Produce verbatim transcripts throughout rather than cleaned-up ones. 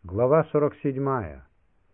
Глава сорок седьмая.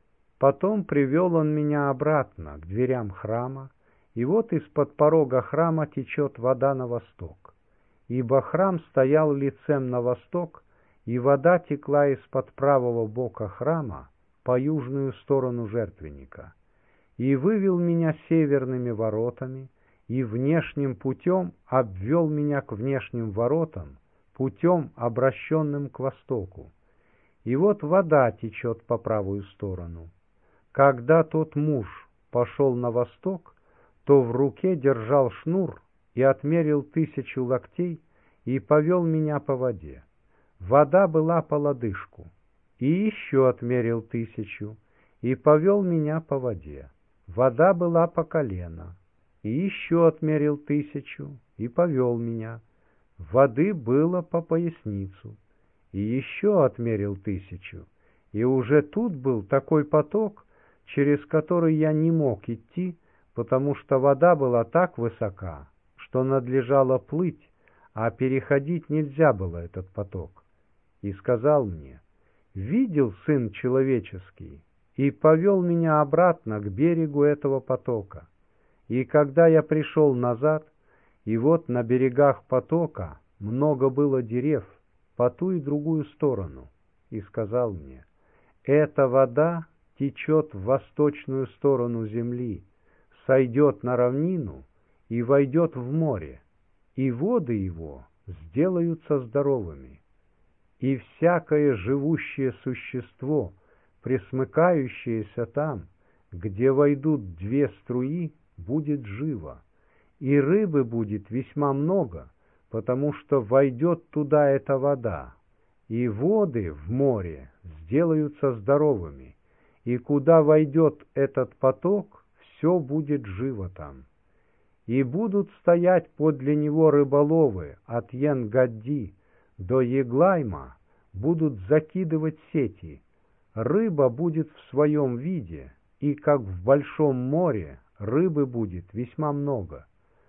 Потом привел он меня обратно к дверям храма, и вот из-под порога храма течет вода на восток. Ибо храм стоял лицем на восток, и вода текла из-под правого бока храма по южную сторону жертвенника. И вывел меня северными воротами, и внешним путем обвел меня к внешним воротам, путем, обращенным к востоку. И вот вода течет по правую сторону. Когда тот муж пошел на восток, то в руке держал шнур и отмерил тысячу локтей и повел меня по воде. Вода была по лодыжку. И еще отмерил тысячу и повел меня по воде. Вода была по колено. И еще отмерил тысячу и повел меня. Воды было по поясницу. И еще отмерил тысячу. И уже тут был такой поток, через который я не мог идти, потому что вода была так высока, что надлежало плыть, а переходить нельзя было этот поток. И сказал мне: «Видел Сын Человеческий?» И повел меня обратно к берегу этого потока. И когда я пришел назад, и вот на берегах потока много было дерев по ту и другую сторону, и сказал мне: «Эта вода течет в восточную сторону земли, сойдет на равнину и войдет в море, и воды его сделаются здоровыми, и всякое живущее существо, пресмыкающееся там, где войдут две струи, будет живо, и рыбы будет весьма много, потому что войдет туда эта вода, и воды в море сделаются здоровыми, и куда войдет этот поток, все будет живо там. И будут стоять подле него рыболовы от Ен-Гадди до Еглайма, будут закидывать сети. Рыба будет в своем виде, и как в большом море рыбы будет весьма много.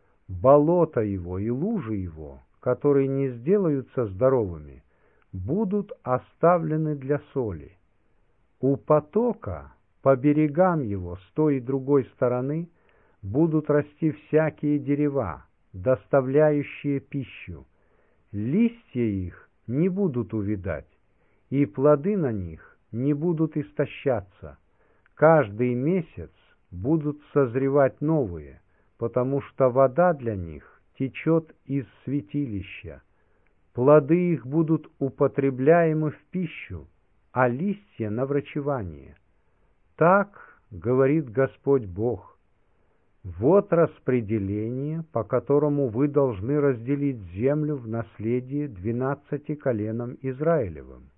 Болото его и лужи его, которые не сделаются здоровыми, будут оставлены для соли. У потока по берегам его с той и другой стороны будут расти всякие дерева, доставляющие пищу. Листья их не будут увядать, и плоды на них не будут истощаться. Каждый месяц будут созревать новые, потому что вода для них течет из святилища. Плоды их будут употребляемы в пищу, а листья на врачевание. Так говорит Господь Бог: вот распределение, по которому вы должны разделить землю в наследие двенадцати коленам Израилевым.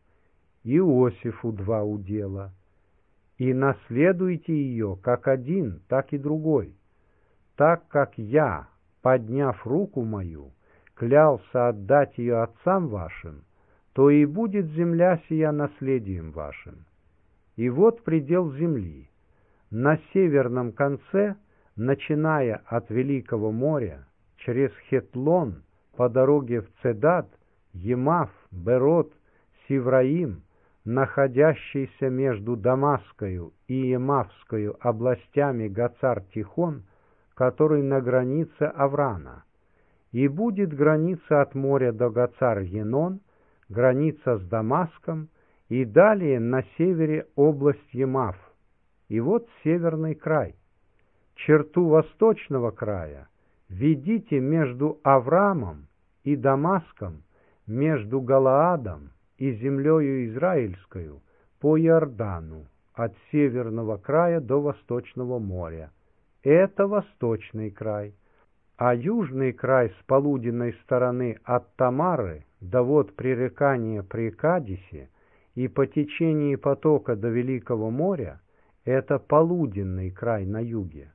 Иосифу два удела. И наследуйте ее как один, так и другой, так как я, подняв руку мою, клялся отдать ее отцам вашим, то и будет земля сия наследием вашим. И вот предел земли. На северном конце, начиная от Великого моря, через Хетлон, по дороге в Цедад, Емав, Берот, Сивраим, находящийся между Дамасскою и Емавскою областями Гацар-Тихон, который на границе Аврана. И будет граница от моря до Гацар-Енон, граница с Дамаском, и далее на севере область Емав. И вот северный край. Черту восточного края ведите между Аврамом и Дамаском, между Галаадом и землею Израильскою по Иордану, от северного края до восточного моря. Это восточный край. А южный край с полуденной стороны от Тамары до вод пререкания при Кадисе и по течении потока до Великого моря — это полуденный край на юге.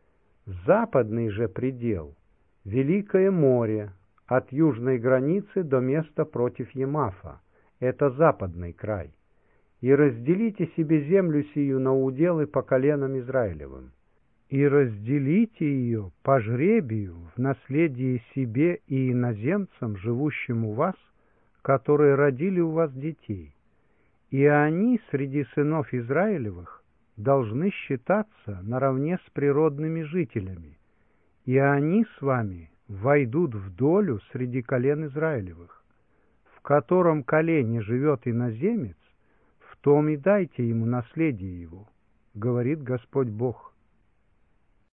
Западный же предел — Великое море, от южной границы до места против Емафа — это западный край. И разделите себе землю сию на уделы по коленам Израилевым. И разделите ее по жребию в наследие себе и иноземцам, живущим у вас, которые родили у вас детей. и они среди сынов Израилевых должны считаться наравне с природными жителями, и они с вами войдут в долю среди колен Израилевых. В котором колене живет иноземец, в том и дайте ему наследие его, говорит Господь Бог.